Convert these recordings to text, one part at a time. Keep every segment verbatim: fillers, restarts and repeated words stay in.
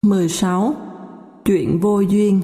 mười sáu. Chuyện vô duyên.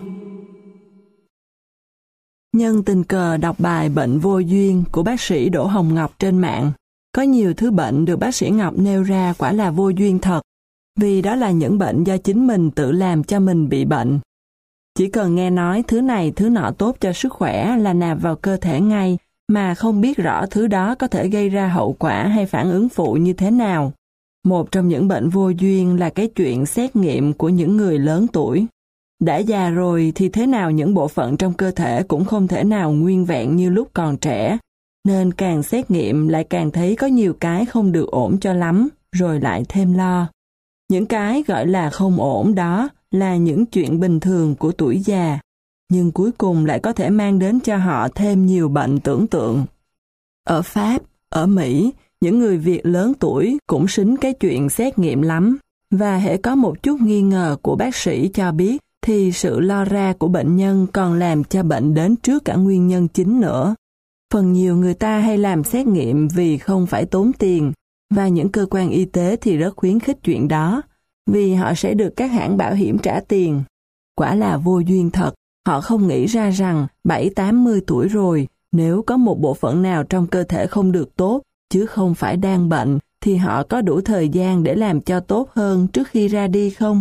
Nhân tình cờ đọc bài Bệnh vô duyên của bác sĩ Đỗ Hồng Ngọc trên mạng. Có nhiều thứ bệnh được bác sĩ Ngọc nêu ra quả là vô duyên thật, vì đó là những bệnh do chính mình tự làm cho mình bị bệnh. Chỉ cần nghe nói thứ này thứ nọ tốt cho sức khỏe là nạp vào cơ thể ngay, mà không biết rõ thứ đó có thể gây ra hậu quả hay phản ứng phụ như thế nào. Một trong những bệnh vô duyên là cái chuyện xét nghiệm của những người lớn tuổi. Đã già rồi thì thế nào những bộ phận trong cơ thể cũng không thể nào nguyên vẹn như lúc còn trẻ, nên càng xét nghiệm lại càng thấy có nhiều cái không được ổn cho lắm, rồi lại thêm lo. Những cái gọi là không ổn đó là những chuyện bình thường của tuổi già, nhưng cuối cùng lại có thể mang đến cho họ thêm nhiều bệnh tưởng tượng. Ở Pháp, ở Mỹ, những người Việt lớn tuổi cũng xính cái chuyện xét nghiệm lắm, và hễ có một chút nghi ngờ của bác sĩ cho biết, thì sự lo ra của bệnh nhân còn làm cho bệnh đến trước cả nguyên nhân chính nữa. Phần nhiều người ta hay làm xét nghiệm vì không phải tốn tiền, và những cơ quan y tế thì rất khuyến khích chuyện đó, vì họ sẽ được các hãng bảo hiểm trả tiền. Quả là vô duyên thật, họ không nghĩ ra rằng bảy tám mươi tuổi rồi, nếu có một bộ phận nào trong cơ thể không được tốt, chứ không phải đang bệnh, thì họ có đủ thời gian để làm cho tốt hơn trước khi ra đi không?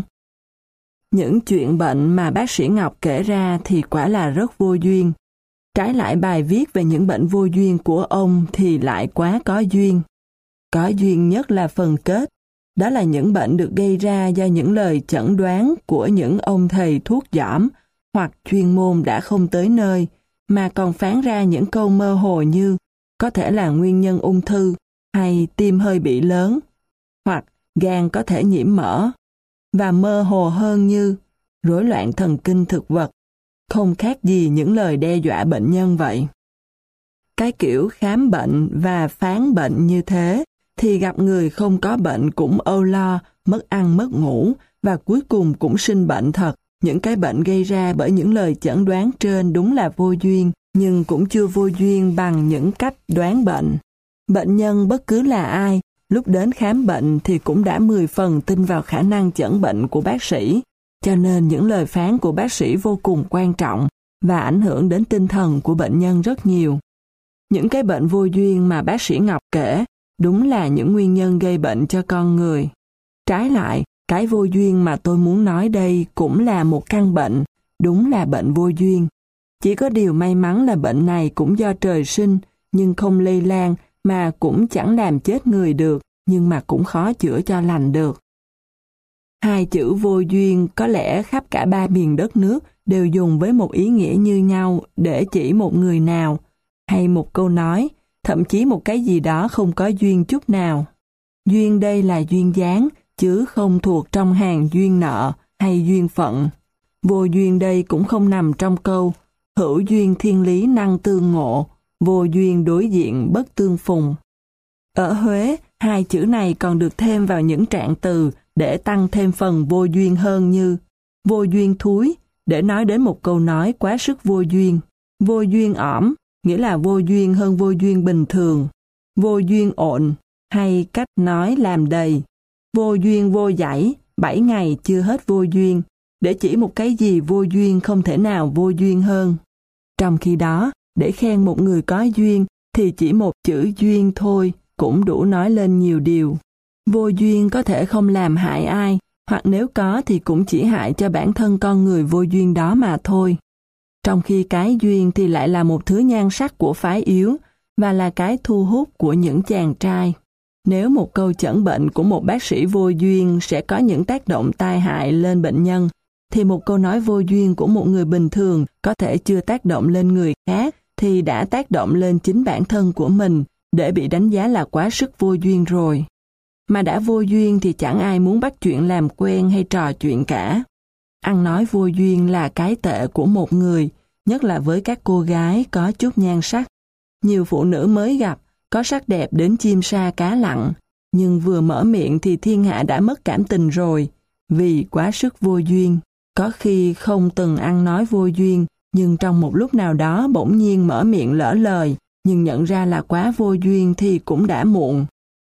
Những chuyện bệnh mà bác sĩ Ngọc kể ra thì quả là rất vô duyên. Trái lại bài viết về những bệnh vô duyên của ông thì lại quá có duyên. Có duyên nhất là phần kết. Đó là những bệnh được gây ra do những lời chẩn đoán của những ông thầy thuốc giỏm hoặc chuyên môn đã không tới nơi, mà còn phán ra những câu mơ hồ như có thể là nguyên nhân ung thư, hay tim hơi bị lớn, hoặc gan có thể nhiễm mỡ, và mơ hồ hơn như rối loạn thần kinh thực vật, không khác gì những lời đe dọa bệnh nhân vậy. Cái kiểu khám bệnh và phán bệnh như thế, thì gặp người không có bệnh cũng âu lo, mất ăn mất ngủ, và cuối cùng cũng sinh bệnh thật. Những cái bệnh gây ra bởi những lời chẩn đoán trên đúng là vô duyên, nhưng cũng chưa vô duyên bằng những cách đoán bệnh. Bệnh nhân bất cứ là ai, lúc đến khám bệnh thì cũng đã mười phần tin vào khả năng chẩn bệnh của bác sĩ, cho nên những lời phán của bác sĩ vô cùng quan trọng và ảnh hưởng đến tinh thần của bệnh nhân rất nhiều. Những cái bệnh vô duyên mà bác sĩ Ngọc kể đúng là những nguyên nhân gây bệnh cho con người. Trái lại, cái vô duyên mà tôi muốn nói đây cũng là một căn bệnh, đúng là bệnh vô duyên. Chỉ có điều may mắn là bệnh này cũng do trời sinh, nhưng không lây lan, mà cũng chẳng làm chết người được, nhưng mà cũng khó chữa cho lành được. Hai chữ vô duyên có lẽ khắp cả ba miền đất nước đều dùng với một ý nghĩa như nhau để chỉ một người nào, hay một câu nói, thậm chí một cái gì đó không có duyên chút nào. Duyên đây là duyên dáng, chứ không thuộc trong hàng duyên nợ hay duyên phận. Vô duyên đây cũng không nằm trong câu hữu duyên thiên lý năng tương ngộ, vô duyên đối diện bất tương phùng. Ở Huế, hai chữ này còn được thêm vào những trạng từ để tăng thêm phần vô duyên hơn như vô duyên thúi, để nói đến một câu nói quá sức vô duyên. Vô duyên ỏm, nghĩa là vô duyên hơn vô duyên bình thường. Vô duyên ộn, hay cách nói làm đầy. Vô duyên vô dãy, bảy ngày chưa hết vô duyên, để chỉ một cái gì vô duyên không thể nào vô duyên hơn. Trong khi đó, để khen một người có duyên thì chỉ một chữ duyên thôi cũng đủ nói lên nhiều điều. Vô duyên có thể không làm hại ai, hoặc nếu có thì cũng chỉ hại cho bản thân con người vô duyên đó mà thôi. Trong khi cái duyên thì lại là một thứ nhan sắc của phái yếu và là cái thu hút của những chàng trai. Nếu một câu chẩn bệnh của một bác sĩ vô duyên sẽ có những tác động tai hại lên bệnh nhân, thì một câu nói vô duyên của một người bình thường có thể chưa tác động lên người khác thì đã tác động lên chính bản thân của mình để bị đánh giá là quá sức vô duyên rồi. Mà đã vô duyên thì chẳng ai muốn bắt chuyện làm quen hay trò chuyện cả. Ăn nói vô duyên là cái tệ của một người, nhất là với các cô gái có chút nhan sắc. Nhiều phụ nữ mới gặp, có sắc đẹp đến chim sa cá lặn, nhưng vừa mở miệng thì thiên hạ đã mất cảm tình rồi, vì quá sức vô duyên. Có khi không từng ăn nói vô duyên, nhưng trong một lúc nào đó bỗng nhiên mở miệng lỡ lời, nhưng nhận ra là quá vô duyên thì cũng đã muộn.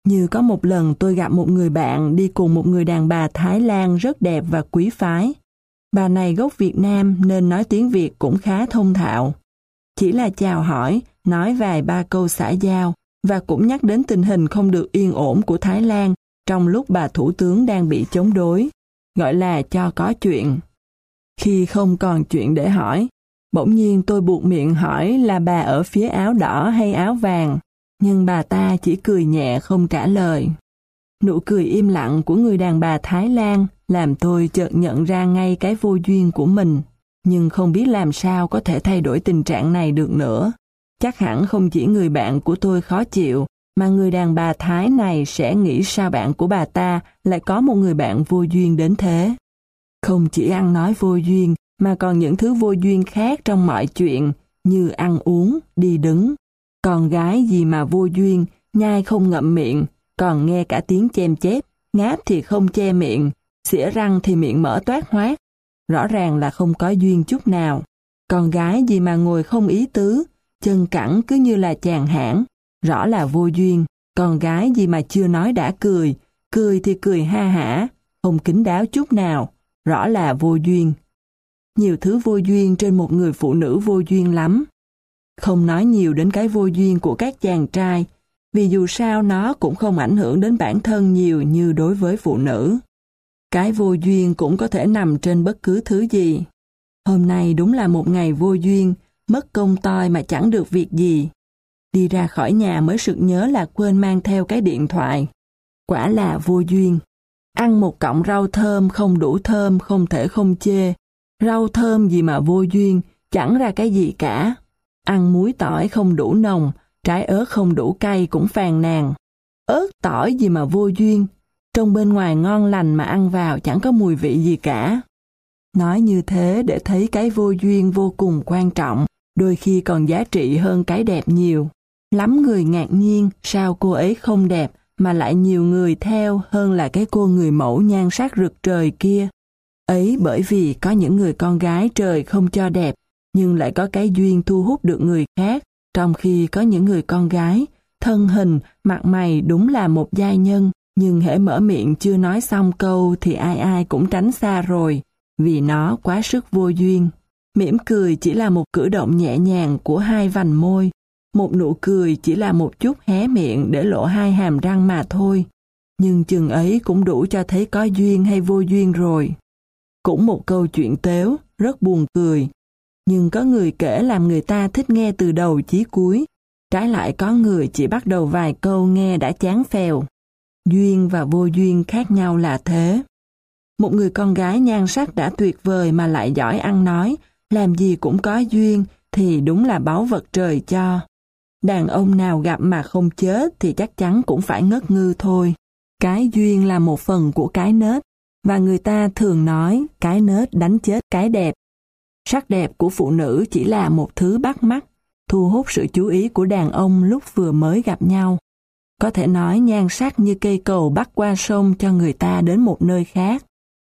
Như có một lần tôi gặp một người bạn đi cùng một người đàn bà Thái Lan rất đẹp và quý phái. Bà này gốc Việt Nam nên nói tiếng Việt cũng khá thông thạo. Chỉ là chào hỏi, nói vài ba câu xã giao và cũng nhắc đến tình hình không được yên ổn của Thái Lan trong lúc bà thủ tướng đang bị chống đối, gọi là cho có chuyện. Khi không còn chuyện để hỏi, bỗng nhiên tôi buột miệng hỏi là bà ở phía áo đỏ hay áo vàng, nhưng bà ta chỉ cười nhẹ không trả lời. Nụ cười im lặng của người đàn bà Thái Lan làm tôi chợt nhận ra ngay cái vô duyên của mình, nhưng không biết làm sao có thể thay đổi tình trạng này được nữa. Chắc hẳn không chỉ người bạn của tôi khó chịu, mà người đàn bà Thái này sẽ nghĩ sao bạn của bà ta lại có một người bạn vô duyên đến thế. Không chỉ ăn nói vô duyên, mà còn những thứ vô duyên khác trong mọi chuyện, như ăn uống, đi đứng. Con gái gì mà vô duyên, nhai không ngậm miệng, còn nghe cả tiếng chém chép, ngáp thì không che miệng, xỉa răng thì miệng mở toát hoác. Rõ ràng là không có duyên chút nào. Con gái gì mà ngồi không ý tứ, chân cẳng cứ như là chàng hãng, rõ là vô duyên. Con gái gì mà chưa nói đã cười, cười thì cười ha hả, không kín đáo chút nào, rõ là vô duyên. Nhiều thứ vô duyên trên một người phụ nữ vô duyên lắm. Không nói nhiều đến cái vô duyên của các chàng trai, vì dù sao nó cũng không ảnh hưởng đến bản thân nhiều như đối với phụ nữ. Cái vô duyên cũng có thể nằm trên bất cứ thứ gì. Hôm nay đúng là một ngày vô duyên, mất công toi mà chẳng được việc gì. Đi ra khỏi nhà mới sực nhớ là quên mang theo cái điện thoại. Quả là vô duyên. Ăn một cọng rau thơm không đủ thơm không thể không chê. Rau thơm gì mà vô duyên, chẳng ra cái gì cả. Ăn muối tỏi không đủ nồng, trái ớt không đủ cay cũng phàn nàn. Ớt tỏi gì mà vô duyên, trông bên ngoài ngon lành mà ăn vào chẳng có mùi vị gì cả. Nói như thế để thấy cái vô duyên vô cùng quan trọng, đôi khi còn giá trị hơn cái đẹp nhiều. Lắm người ngạc nhiên sao cô ấy không đẹp mà lại nhiều người theo hơn là cái cô người mẫu nhan sắc rực trời kia. Ấy bởi vì có những người con gái trời không cho đẹp, nhưng lại có cái duyên thu hút được người khác, trong khi có những người con gái, thân hình, mặt mày đúng là một giai nhân, nhưng hễ mở miệng chưa nói xong câu thì ai ai cũng tránh xa rồi, vì nó quá sức vô duyên. Mỉm cười chỉ là một cử động nhẹ nhàng của hai vành môi, một nụ cười chỉ là một chút hé miệng để lộ hai hàm răng mà thôi, nhưng chừng ấy cũng đủ cho thấy có duyên hay vô duyên rồi. Cũng một câu chuyện tếu, rất buồn cười, nhưng có người kể làm người ta thích nghe từ đầu chí cuối, trái lại có người chỉ bắt đầu vài câu nghe đã chán phèo. Duyên và vô duyên khác nhau là thế. Một người con gái nhan sắc đã tuyệt vời mà lại giỏi ăn nói, làm gì cũng có duyên thì đúng là báu vật trời cho. Đàn ông nào gặp mà không chết thì chắc chắn cũng phải ngất ngư thôi. Cái duyên là một phần của cái nết, và người ta thường nói cái nết đánh chết cái đẹp. Sắc đẹp của phụ nữ chỉ là một thứ bắt mắt, thu hút sự chú ý của đàn ông lúc vừa mới gặp nhau. Có thể nói nhan sắc như cây cầu bắc qua sông cho người ta đến một nơi khác.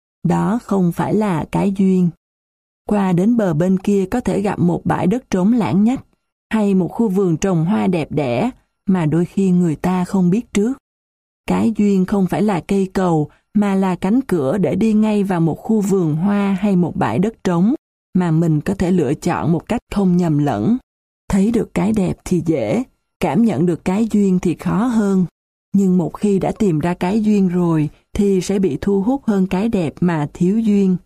Đó không phải là cái duyên. Qua đến bờ bên kia có thể gặp một bãi đất trống lãng nhách, hay một khu vườn trồng hoa đẹp đẽ mà đôi khi người ta không biết trước. Cái duyên không phải là cây cầu, mà là cánh cửa để đi ngay vào một khu vườn hoa hay một bãi đất trống mà mình có thể lựa chọn một cách không nhầm lẫn. Thấy được cái đẹp thì dễ, cảm nhận được cái duyên thì khó hơn. Nhưng một khi đã tìm ra cái duyên rồi thì sẽ bị thu hút hơn cái đẹp mà thiếu duyên.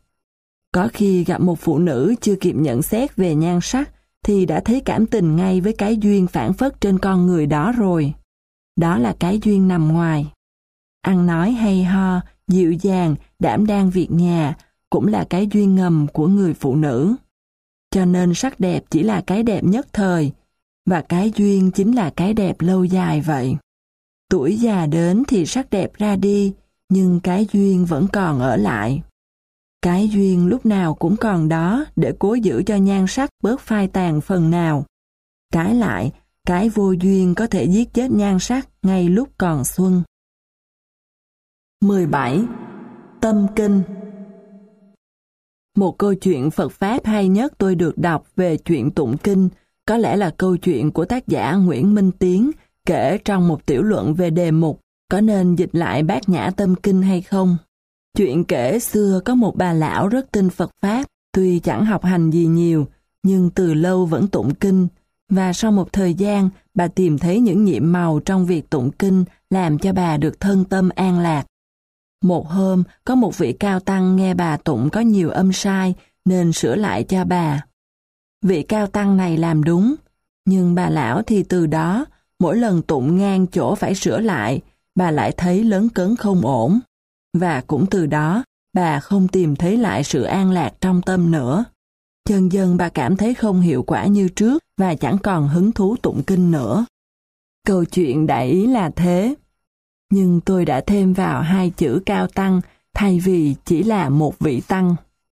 Có khi gặp một phụ nữ chưa kịp nhận xét về nhan sắc thì đã thấy cảm tình ngay với cái duyên phảng phất trên con người đó rồi. Đó là cái duyên nằm ngoài. Ăn nói hay ho, dịu dàng, đảm đang việc nhà cũng là cái duyên ngầm của người phụ nữ. Cho nên sắc đẹp chỉ là cái đẹp nhất thời, và cái duyên chính là cái đẹp lâu dài vậy. Tuổi già đến thì sắc đẹp ra đi, nhưng cái duyên vẫn còn ở lại. Cái duyên lúc nào cũng còn đó để cố giữ cho nhan sắc bớt phai tàn phần nào. Trái lại, cái vô duyên có thể giết chết nhan sắc ngay lúc còn xuân. mười bảy. Tâm kinh. Một câu chuyện Phật Pháp hay nhất tôi được đọc về chuyện tụng kinh có lẽ là câu chuyện của tác giả Nguyễn Minh Tiến kể trong một tiểu luận về đề mục có nên dịch lại Bát Nhã Tâm Kinh hay không? Chuyện kể xưa có một bà lão rất tin Phật Pháp, tuy chẳng học hành gì nhiều, nhưng từ lâu vẫn tụng kinh, và sau một thời gian, bà tìm thấy những nhiệm màu trong việc tụng kinh làm cho bà được thân tâm an lạc. Một hôm, có một vị cao tăng nghe bà tụng có nhiều âm sai, nên sửa lại cho bà. Vị cao tăng này làm đúng, nhưng bà lão thì từ đó, mỗi lần tụng ngang chỗ phải sửa lại, bà lại thấy lấn cấn không ổn. Và cũng từ đó, bà không tìm thấy lại sự an lạc trong tâm nữa. Dần dần bà cảm thấy không hiệu quả như trước và chẳng còn hứng thú tụng kinh nữa. Câu chuyện đại ý là thế. Nhưng tôi đã thêm vào hai chữ cao tăng thay vì chỉ là một vị tăng.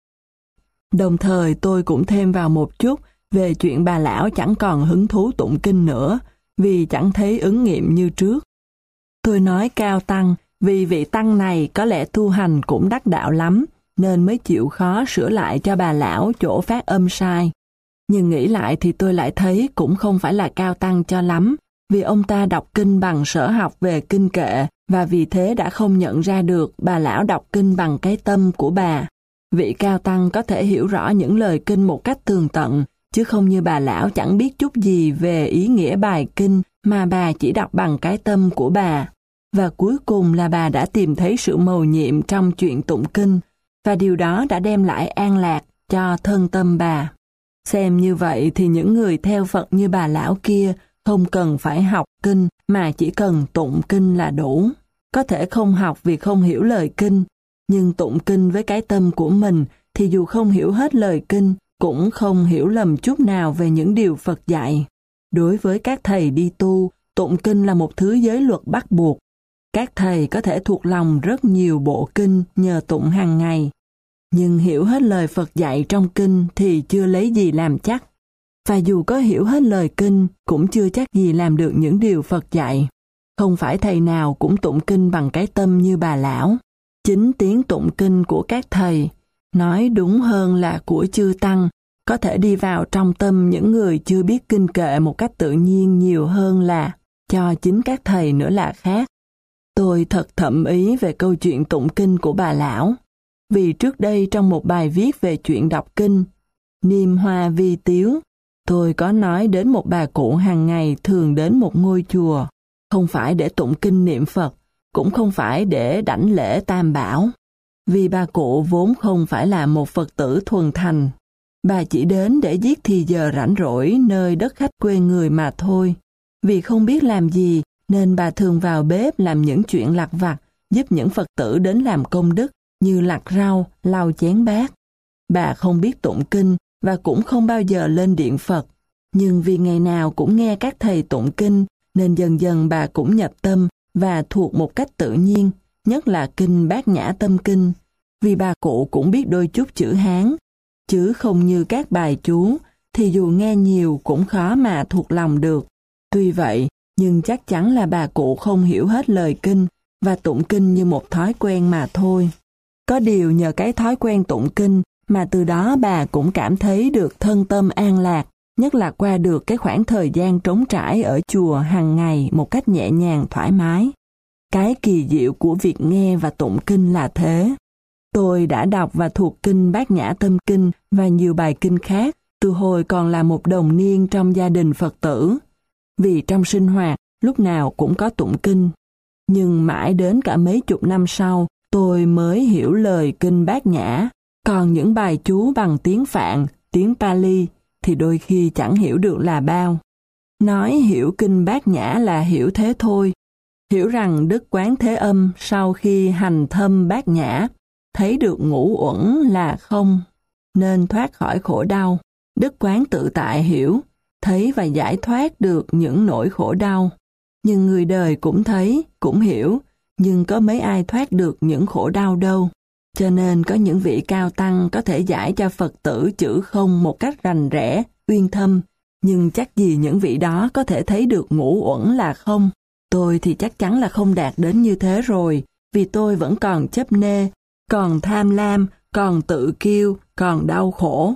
Đồng thời tôi cũng thêm vào một chút về chuyện bà lão chẳng còn hứng thú tụng kinh nữa vì chẳng thấy ứng nghiệm như trước. Tôi nói cao tăng vì vị tăng này có lẽ tu hành cũng đắc đạo lắm nên mới chịu khó sửa lại cho bà lão chỗ phát âm sai. Nhưng nghĩ lại thì tôi lại thấy cũng không phải là cao tăng cho lắm, vì ông ta đọc kinh bằng sở học về kinh kệ và vì thế đã không nhận ra được bà lão đọc kinh bằng cái tâm của bà. Vị cao tăng có thể hiểu rõ những lời kinh một cách tường tận, chứ không như bà lão chẳng biết chút gì về ý nghĩa bài kinh mà bà chỉ đọc bằng cái tâm của bà. Và cuối cùng là bà đã tìm thấy sự mầu nhiệm trong chuyện tụng kinh, và điều đó đã đem lại an lạc cho thân tâm bà. Xem như vậy thì những người theo Phật như bà lão kia không cần phải học kinh mà chỉ cần tụng kinh là đủ. Có thể không học vì không hiểu lời kinh, nhưng tụng kinh với cái tâm của mình thì dù không hiểu hết lời kinh, cũng không hiểu lầm chút nào về những điều Phật dạy. Đối với các thầy đi tu, tụng kinh là một thứ giới luật bắt buộc. Các thầy có thể thuộc lòng rất nhiều bộ kinh nhờ tụng hàng ngày, nhưng hiểu hết lời Phật dạy trong kinh thì chưa lấy gì làm chắc. Và dù có hiểu hết lời kinh, cũng chưa chắc gì làm được những điều Phật dạy. Không phải thầy nào cũng tụng kinh bằng cái tâm như bà lão. Chính tiếng tụng kinh của các thầy, nói đúng hơn là của chư tăng, có thể đi vào trong tâm những người chưa biết kinh kệ một cách tự nhiên nhiều hơn là cho chính các thầy nữa là khác. Tôi thật thậm ý về câu chuyện tụng kinh của bà lão, vì trước đây trong một bài viết về chuyện đọc kinh, Niêm Hoa Vi Tiếu, tôi có nói đến một bà cụ hàng ngày thường đến một ngôi chùa, không phải để tụng kinh niệm Phật, cũng không phải để đảnh lễ Tam Bảo, vì bà cụ vốn không phải là một Phật tử thuần thành. Bà chỉ đến để giết thì giờ rảnh rỗi nơi đất khách quê người mà thôi. Vì không biết làm gì, nên bà thường vào bếp làm những chuyện lặt vặt, giúp những Phật tử đến làm công đức như lặt rau, lau chén bát. Bà không biết tụng kinh và cũng không bao giờ lên điện Phật. Nhưng vì ngày nào cũng nghe các thầy tụng kinh, nên dần dần bà cũng nhập tâm và thuộc một cách tự nhiên, nhất là kinh Bát Nhã Tâm Kinh. Vì bà cụ cũng biết đôi chút chữ Hán, chứ không như các bài chú, thì dù nghe nhiều cũng khó mà thuộc lòng được. Tuy vậy, nhưng chắc chắn là bà cụ không hiểu hết lời kinh và tụng kinh như một thói quen mà thôi. Có điều nhờ cái thói quen tụng kinh mà từ đó bà cũng cảm thấy được thân tâm an lạc, nhất là qua được cái khoảng thời gian trống trải ở chùa hàng ngày một cách nhẹ nhàng thoải mái. Cái kỳ diệu của việc nghe và tụng kinh là thế. Tôi đã đọc và thuộc kinh Bát Nhã Tâm Kinh và nhiều bài kinh khác từ hồi còn là một đồng niên trong gia đình Phật tử. Vì trong sinh hoạt lúc nào cũng có tụng kinh. Nhưng mãi đến cả mấy chục năm sau, tôi mới hiểu lời kinh Bát Nhã. Còn những bài chú bằng tiếng Phạn, tiếng Pali thì đôi khi chẳng hiểu được là bao. Nói hiểu kinh Bát Nhã là hiểu thế thôi. Hiểu rằng Đức Quán Thế Âm sau khi hành thâm Bát Nhã, thấy được ngũ uẩn là không, nên thoát khỏi khổ đau. Đức Quán tự tại hiểu, thấy và giải thoát được những nỗi khổ đau. Nhưng người đời cũng thấy, cũng hiểu, nhưng có mấy ai thoát được những khổ đau đâu. Cho nên có những vị cao tăng có thể giải cho Phật tử chữ không một cách rành rẽ, uyên thâm, nhưng chắc gì những vị đó có thể thấy được ngũ uẩn là không. Tôi thì chắc chắn là không đạt đến như thế rồi, vì tôi vẫn còn chấp nê, còn tham lam, còn tự kiêu, còn đau khổ.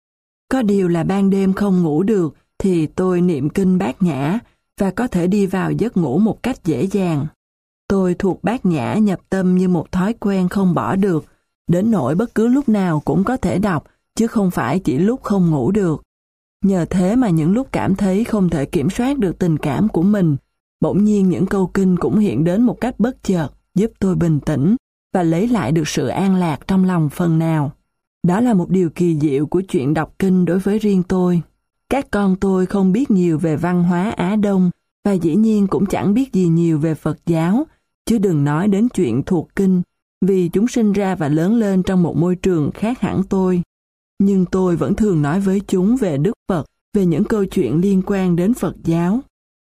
Có điều là ban đêm không ngủ được, thì tôi niệm kinh Bát Nhã và có thể đi vào giấc ngủ một cách dễ dàng. Tôi thuộc bát nhã nhập tâm như một thói quen không bỏ được, đến nỗi bất cứ lúc nào cũng có thể đọc, chứ không phải chỉ lúc không ngủ được. Nhờ thế mà những lúc cảm thấy không thể kiểm soát được tình cảm của mình, bỗng nhiên những câu kinh cũng hiện đến một cách bất chợt, giúp tôi bình tĩnh và lấy lại được sự an lạc trong lòng phần nào. Đó là một điều kỳ diệu của chuyện đọc kinh đối với riêng tôi. Các con tôi không biết nhiều về văn hóa Á Đông và dĩ nhiên cũng chẳng biết gì nhiều về Phật giáo, chứ đừng nói đến chuyện thuộc kinh, vì chúng sinh ra và lớn lên trong một môi trường khác hẳn tôi. Nhưng tôi vẫn thường nói với chúng về Đức Phật, về những câu chuyện liên quan đến Phật giáo.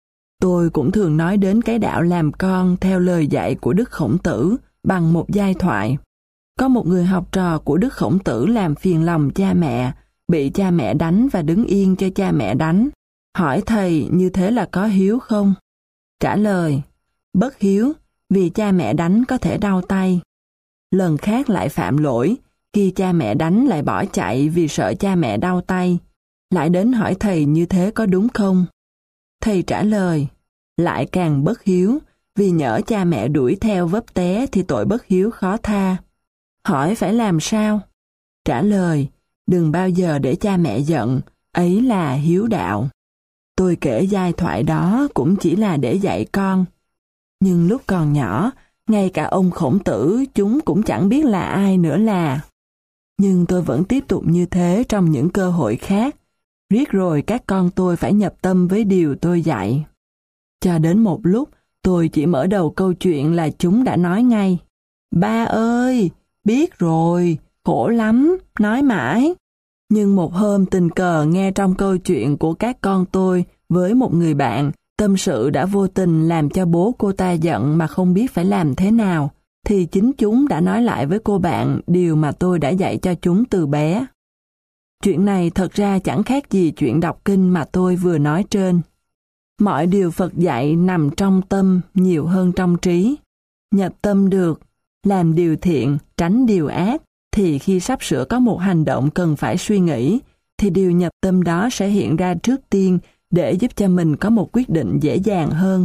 Tôi cũng thường nói đến cái đạo làm con theo lời dạy của Đức Khổng Tử bằng một giai thoại. Có một người học trò của Đức Khổng Tử làm phiền lòng cha mẹ, bị cha mẹ đánh và đứng yên cho cha mẹ đánh. Hỏi thầy như thế là có hiếu không? Trả lời, bất hiếu, vì cha mẹ đánh có thể đau tay. Lần khác lại phạm lỗi, khi cha mẹ đánh lại bỏ chạy vì sợ cha mẹ đau tay. Lại đến hỏi thầy như thế có đúng không? Thầy trả lời, lại càng bất hiếu, vì nhỡ cha mẹ đuổi theo vấp té thì tội bất hiếu khó tha. Hỏi phải làm sao? Trả lời, đừng bao giờ để cha mẹ giận, ấy là hiếu đạo. Tôi kể giai thoại đó cũng chỉ là để dạy con. Nhưng lúc còn nhỏ, ngay cả ông Khổng Tử chúng cũng chẳng biết là ai nữa là. Nhưng tôi vẫn tiếp tục như thế trong những cơ hội khác. Riết rồi các con tôi phải nhập tâm với điều tôi dạy. Cho đến một lúc, tôi chỉ mở đầu câu chuyện là chúng đã nói ngay. Ba ơi, biết rồi, khổ lắm, nói mãi. Nhưng một hôm tình cờ nghe trong câu chuyện của các con tôi với một người bạn, tâm sự đã vô tình làm cho bố cô ta giận mà không biết phải làm thế nào, thì chính chúng đã nói lại với cô bạn điều mà tôi đã dạy cho chúng từ bé. Chuyện này thật ra chẳng khác gì chuyện đọc kinh mà tôi vừa nói trên. Mọi điều Phật dạy nằm trong tâm nhiều hơn trong trí. Nhập tâm được, làm điều thiện, tránh điều ác, thì khi sắp sửa có một hành động cần phải suy nghĩ, thì điều nhập tâm đó sẽ hiện ra trước tiên để giúp cho mình có một quyết định dễ dàng hơn.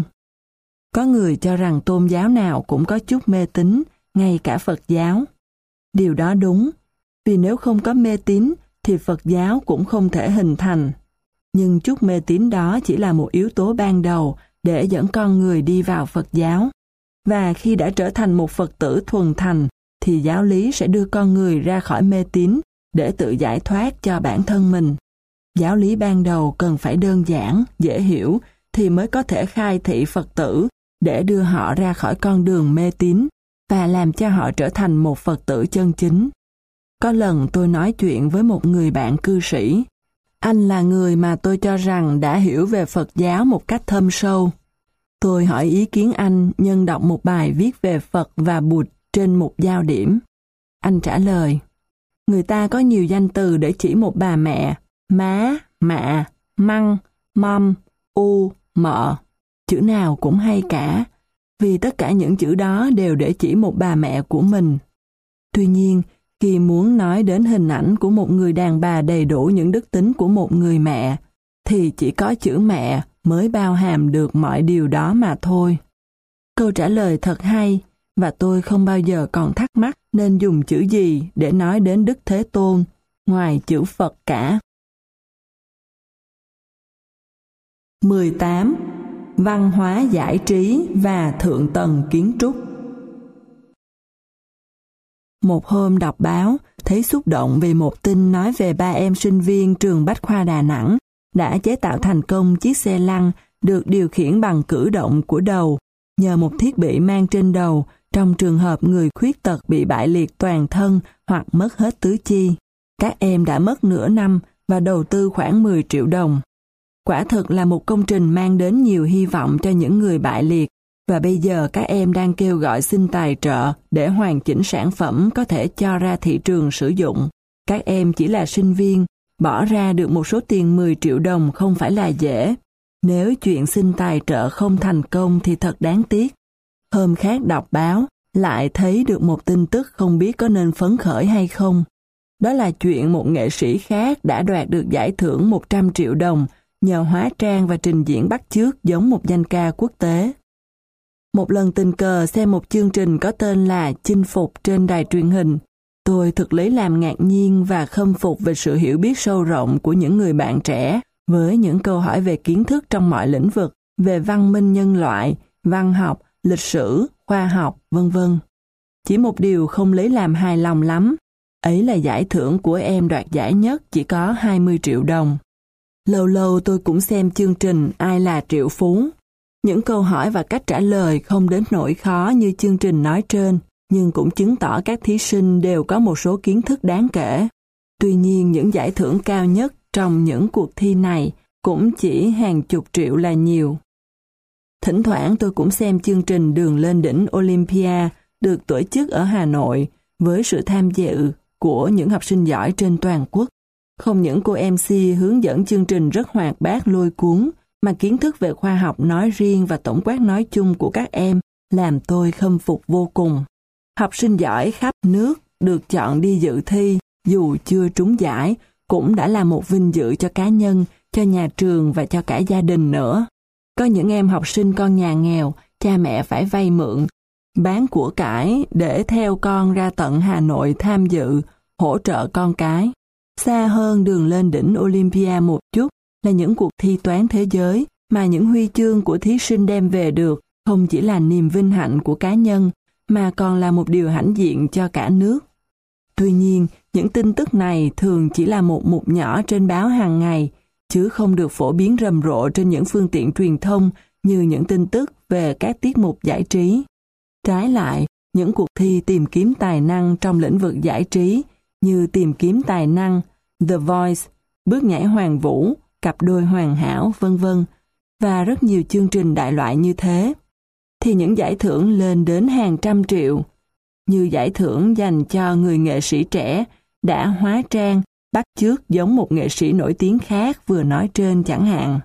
Có người cho rằng tôn giáo nào cũng có chút mê tín, ngay cả Phật giáo. Điều đó đúng, vì nếu không có mê tín thì Phật giáo cũng không thể hình thành. Nhưng chút mê tín đó chỉ là một yếu tố ban đầu để dẫn con người đi vào Phật giáo. Và khi đã trở thành một Phật tử thuần thành, thì giáo lý sẽ đưa con người ra khỏi mê tín để tự giải thoát cho bản thân mình. Giáo lý ban đầu cần phải đơn giản, dễ hiểu thì mới có thể khai thị Phật tử để đưa họ ra khỏi con đường mê tín và làm cho họ trở thành một Phật tử chân chính. Có lần tôi nói chuyện với một người bạn cư sĩ. Anh là người mà tôi cho rằng đã hiểu về Phật giáo một cách thâm sâu. Tôi hỏi ý kiến anh nhân đọc một bài viết về Phật và Bụt trên một giao điểm. Anh trả lời, người ta có nhiều danh từ để chỉ một bà mẹ, má, mạ, măng, mâm, u, mợ. Chữ nào cũng hay cả, vì tất cả những chữ đó đều để chỉ một bà mẹ của mình. Tuy nhiên, khi muốn nói đến hình ảnh của một người đàn bà đầy đủ những đức tính của một người mẹ, thì chỉ có chữ mẹ mới bao hàm được mọi điều đó mà thôi. Câu trả lời thật hay, và tôi không bao giờ còn thắc mắc nên dùng chữ gì để nói đến Đức Thế Tôn, ngoài chữ Phật cả. mười tám. Văn hóa giải trí và thượng tầng kiến trúc. Một hôm đọc báo, thấy xúc động vì một tin nói về ba em sinh viên trường Bách khoa Đà Nẵng đã chế tạo thành công chiếc xe lăn được điều khiển bằng cử động của đầu, nhờ một thiết bị mang trên đầu trong trường hợp người khuyết tật bị bại liệt toàn thân hoặc mất hết tứ chi. Các em đã mất nửa năm và đầu tư khoảng mười triệu đồng. Quả thực là một công trình mang đến nhiều hy vọng cho những người bại liệt, và bây giờ các em đang kêu gọi xin tài trợ để hoàn chỉnh sản phẩm có thể cho ra thị trường sử dụng. Các em chỉ là sinh viên, bỏ ra được một số tiền mười triệu đồng không phải là dễ. Nếu chuyện xin tài trợ không thành công thì thật đáng tiếc. Hôm khác đọc báo, lại thấy được một tin tức không biết có nên phấn khởi hay không. Đó là chuyện một nghệ sĩ khác đã đoạt được giải thưởng một trăm triệu đồng nhờ hóa trang và trình diễn bắt chước giống một danh ca quốc tế. Một lần tình cờ xem một chương trình có tên là Chinh Phục trên đài truyền hình. Tôi thực lấy làm ngạc nhiên và khâm phục về sự hiểu biết sâu rộng của những người bạn trẻ với những câu hỏi về kiến thức trong mọi lĩnh vực, về văn minh nhân loại, văn học, lịch sử, khoa học, vân vân. Chỉ một điều không lấy làm hài lòng lắm, ấy là giải thưởng của em đoạt giải nhất chỉ có hai mươi triệu đồng. Lâu lâu tôi cũng xem chương trình Ai là triệu phú. Những câu hỏi và cách trả lời không đến nỗi khó như chương trình nói trên, nhưng cũng chứng tỏ các thí sinh đều có một số kiến thức đáng kể. Tuy nhiên, những giải thưởng cao nhất trong những cuộc thi này cũng chỉ hàng chục triệu là nhiều. Thỉnh thoảng tôi cũng xem chương trình Đường lên đỉnh Olympia được tổ chức ở Hà Nội với sự tham dự của những học sinh giỏi trên toàn quốc. Không những cô em xê hướng dẫn chương trình rất hoạt bát lôi cuốn, mà kiến thức về khoa học nói riêng và tổng quát nói chung của các em làm tôi khâm phục vô cùng. Học sinh giỏi khắp nước được chọn đi dự thi, dù chưa trúng giải, cũng đã là một vinh dự cho cá nhân, cho nhà trường và cho cả gia đình nữa. Có những em học sinh con nhà nghèo, cha mẹ phải vay mượn, bán của cải để theo con ra tận Hà Nội tham dự, hỗ trợ con cái. Xa hơn Đường lên đỉnh Olympia một chút là những cuộc thi toán thế giới mà những huy chương của thí sinh đem về được không chỉ là niềm vinh hạnh của cá nhân mà còn là một điều hãnh diện cho cả nước. Tuy nhiên, những tin tức này thường chỉ là một mục nhỏ trên báo hàng ngày, chứ không được phổ biến rầm rộ trên những phương tiện truyền thông như những tin tức về các tiết mục giải trí. Trái lại, những cuộc thi tìm kiếm tài năng trong lĩnh vực giải trí như Tìm kiếm tài năng, The Voice, Bước nhảy hoàn vũ, Cặp đôi hoàn hảo, vân vân và rất nhiều chương trình đại loại như thế, thì những giải thưởng lên đến hàng trăm triệu, như giải thưởng dành cho người nghệ sĩ trẻ đã hóa trang, bắt chước giống một nghệ sĩ nổi tiếng khác vừa nói trên chẳng hạn.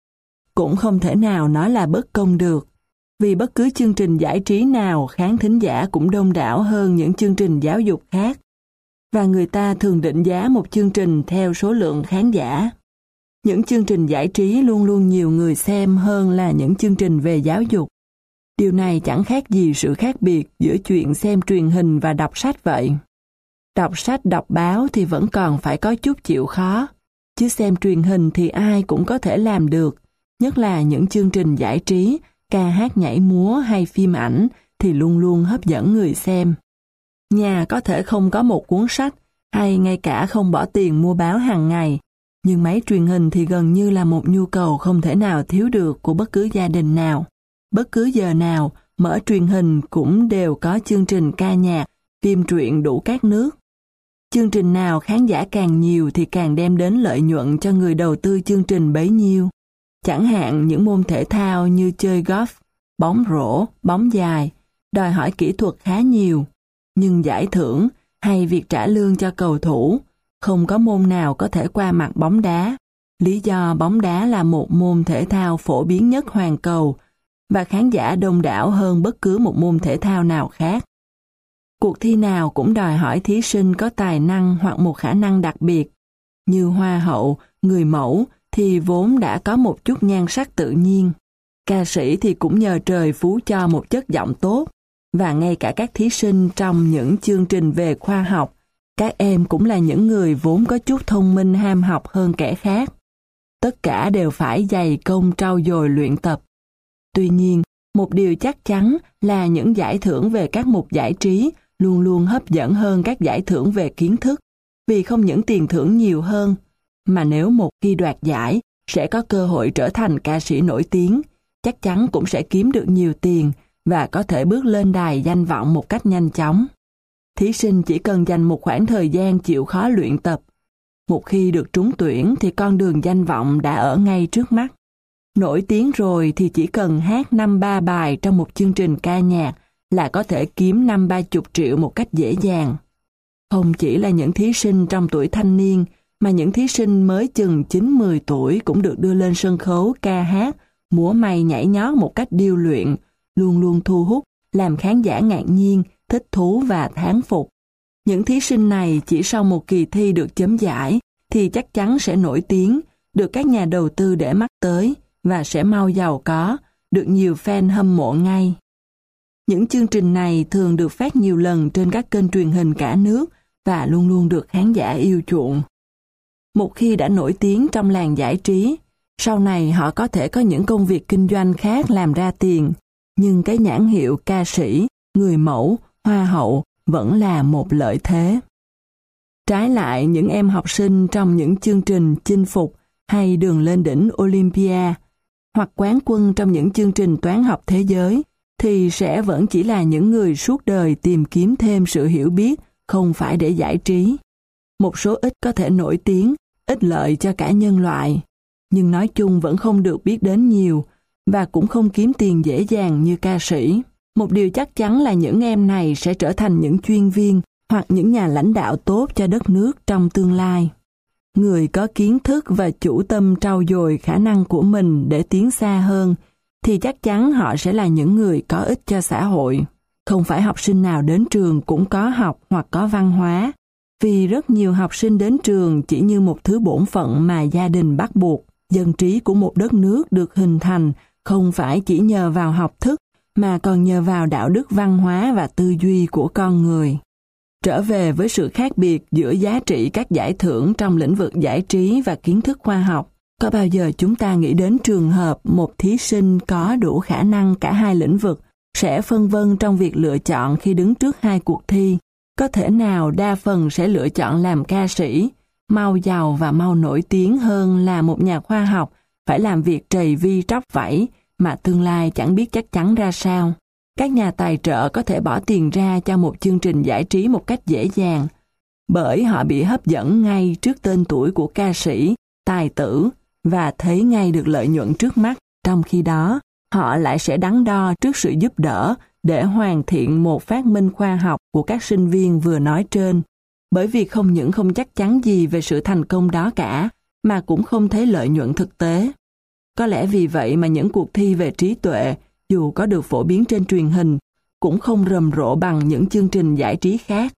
Cũng không thể nào nói là bất công được, vì bất cứ chương trình giải trí nào khán thính giả cũng đông đảo hơn những chương trình giáo dục khác, và người ta thường định giá một chương trình theo số lượng khán giả. Những chương trình giải trí luôn luôn nhiều người xem hơn là những chương trình về giáo dục. Điều này chẳng khác gì sự khác biệt giữa chuyện xem truyền hình và đọc sách vậy. Đọc sách đọc báo thì vẫn còn phải có chút chịu khó, chứ xem truyền hình thì ai cũng có thể làm được, nhất là những chương trình giải trí, ca hát nhảy múa hay phim ảnh thì luôn luôn hấp dẫn người xem. Nhà có thể không có một cuốn sách hay ngay cả không bỏ tiền mua báo hàng ngày, nhưng máy truyền hình thì gần như là một nhu cầu không thể nào thiếu được của bất cứ gia đình nào. Bất cứ giờ nào, mở truyền hình cũng đều có chương trình ca nhạc, phim truyện đủ các nước. Chương trình nào khán giả càng nhiều thì càng đem đến lợi nhuận cho người đầu tư chương trình bấy nhiêu. Chẳng hạn những môn thể thao như chơi golf, bóng rổ, bóng dài, đòi hỏi kỹ thuật khá nhiều. Nhưng giải thưởng hay việc trả lương cho cầu thủ, không có môn nào có thể qua mặt bóng đá. Lý do bóng đá là một môn thể thao phổ biến nhất hoàn cầu và khán giả đông đảo hơn bất cứ một môn thể thao nào khác. Cuộc thi nào cũng đòi hỏi thí sinh có tài năng hoặc một khả năng đặc biệt. Như hoa hậu, người mẫu thì vốn đã có một chút nhan sắc tự nhiên. Ca sĩ thì cũng nhờ trời phú cho một chất giọng tốt. Và ngay cả các thí sinh trong những chương trình về khoa học, các em cũng là những người vốn có chút thông minh ham học hơn kẻ khác. Tất cả đều phải dày công trau dồi luyện tập. Tuy nhiên, một điều chắc chắn là những giải thưởng về các mục giải trí luôn luôn hấp dẫn hơn các giải thưởng về kiến thức, vì không những tiền thưởng nhiều hơn, mà nếu một khi đoạt giải sẽ có cơ hội trở thành ca sĩ nổi tiếng, chắc chắn cũng sẽ kiếm được nhiều tiền và có thể bước lên đài danh vọng một cách nhanh chóng. Thí sinh chỉ cần dành một khoảng thời gian chịu khó luyện tập. Một khi được trúng tuyển thì con đường danh vọng đã ở ngay trước mắt. Nổi tiếng rồi thì chỉ cần hát năm ba bài trong một chương trình ca nhạc là có thể kiếm năm ba chục triệu một cách dễ dàng. Không chỉ là những thí sinh trong tuổi thanh niên, mà những thí sinh mới chừng chín mười tuổi cũng được đưa lên sân khấu ca hát, múa may nhảy nhót một cách điêu luyện, luôn luôn thu hút, làm khán giả ngạc nhiên, thích thú và thán phục. Những thí sinh này chỉ sau một kỳ thi được chấm giải thì chắc chắn sẽ nổi tiếng, được các nhà đầu tư để mắt tới và sẽ mau giàu có, được nhiều fan hâm mộ ngay. Những chương trình này thường được phát nhiều lần trên các kênh truyền hình cả nước và luôn luôn được khán giả yêu chuộng. Một khi đã nổi tiếng trong làng giải trí, sau này họ có thể có những công việc kinh doanh khác làm ra tiền, nhưng cái nhãn hiệu ca sĩ, người mẫu, hoa hậu vẫn là một lợi thế. Trái lại, những em học sinh trong những chương trình chinh phục hay đường lên đỉnh Olympia, hoặc quán quân trong những chương trình toán học thế giới, thì sẽ vẫn chỉ là những người suốt đời tìm kiếm thêm sự hiểu biết, không phải để giải trí. Một số ít có thể nổi tiếng, ích lợi cho cả nhân loại, nhưng nói chung vẫn không được biết đến nhiều, và cũng không kiếm tiền dễ dàng như ca sĩ. Một điều chắc chắn là những em này sẽ trở thành những chuyên viên hoặc những nhà lãnh đạo tốt cho đất nước trong tương lai. Người có kiến thức và chủ tâm trau dồi khả năng của mình để tiến xa hơn, thì chắc chắn họ sẽ là những người có ích cho xã hội. Không phải học sinh nào đến trường cũng có học hoặc có văn hóa, vì rất nhiều học sinh đến trường chỉ như một thứ bổn phận mà gia đình bắt buộc. Dân trí của một đất nước được hình thành không phải chỉ nhờ vào học thức, mà còn nhờ vào đạo đức văn hóa và tư duy của con người. Trở về với sự khác biệt giữa giá trị các giải thưởng trong lĩnh vực giải trí và kiến thức khoa học, có bao giờ chúng ta nghĩ đến trường hợp một thí sinh có đủ khả năng cả hai lĩnh vực sẽ phân vân trong việc lựa chọn khi đứng trước hai cuộc thi? Có thể nào đa phần sẽ lựa chọn làm ca sĩ, mau giàu và mau nổi tiếng hơn là một nhà khoa học phải làm việc trầy vi tróc vẫy mà tương lai chẳng biết chắc chắn ra sao? Các nhà tài trợ có thể bỏ tiền ra cho một chương trình giải trí một cách dễ dàng, bởi họ bị hấp dẫn ngay trước tên tuổi của ca sĩ, tài tử và thấy ngay được lợi nhuận trước mắt. Trong khi đó, họ lại sẽ đắn đo trước sự giúp đỡ để hoàn thiện một phát minh khoa học của các sinh viên vừa nói trên, bởi vì không những không chắc chắn gì về sự thành công đó cả, mà cũng không thấy lợi nhuận thực tế. Có lẽ vì vậy mà những cuộc thi về trí tuệ, dù có được phổ biến trên truyền hình, cũng không rầm rộ bằng những chương trình giải trí khác.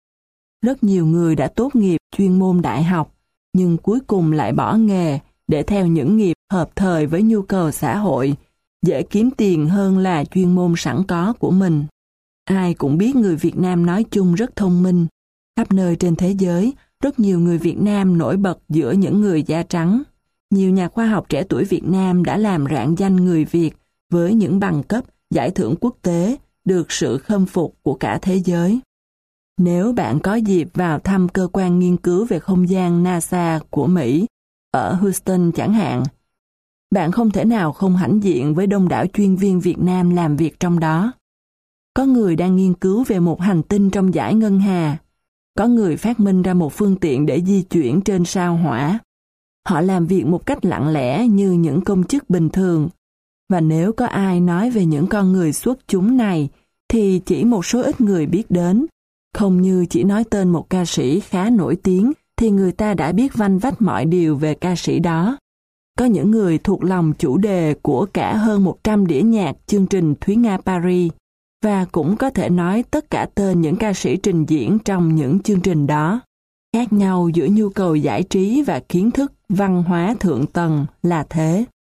Rất nhiều người đã tốt nghiệp chuyên môn đại học, nhưng cuối cùng lại bỏ nghề để theo những nghiệp hợp thời với nhu cầu xã hội, dễ kiếm tiền hơn là chuyên môn sẵn có của mình. Ai cũng biết người Việt Nam nói chung rất thông minh. Khắp nơi trên thế giới, rất nhiều người Việt Nam nổi bật giữa những người da trắng. Nhiều nhà khoa học trẻ tuổi Việt Nam đã làm rạng danh người Việt với những bằng cấp, giải thưởng quốc tế, được sự khâm phục của cả thế giới. Nếu bạn có dịp vào thăm cơ quan nghiên cứu về không gian NASA của Mỹ, ở Houston chẳng hạn, bạn không thể nào không hãnh diện với đông đảo chuyên viên Việt Nam làm việc trong đó. Có người đang nghiên cứu về một hành tinh trong dải ngân hà, có người phát minh ra một phương tiện để di chuyển trên sao hỏa. Họ làm việc một cách lặng lẽ như những công chức bình thường. Và nếu có ai nói về những con người xuất chúng này, thì chỉ một số ít người biết đến. Không như chỉ nói tên một ca sĩ khá nổi tiếng, thì người ta đã biết vanh vách mọi điều về ca sĩ đó. Có những người thuộc lòng chủ đề của cả hơn một trăm đĩa nhạc chương trình Thúy Nga Paris, và cũng có thể nói tất cả tên những ca sĩ trình diễn trong những chương trình đó. Khác nhau giữa nhu cầu giải trí và kiến thức văn hóa thượng tầng là thế.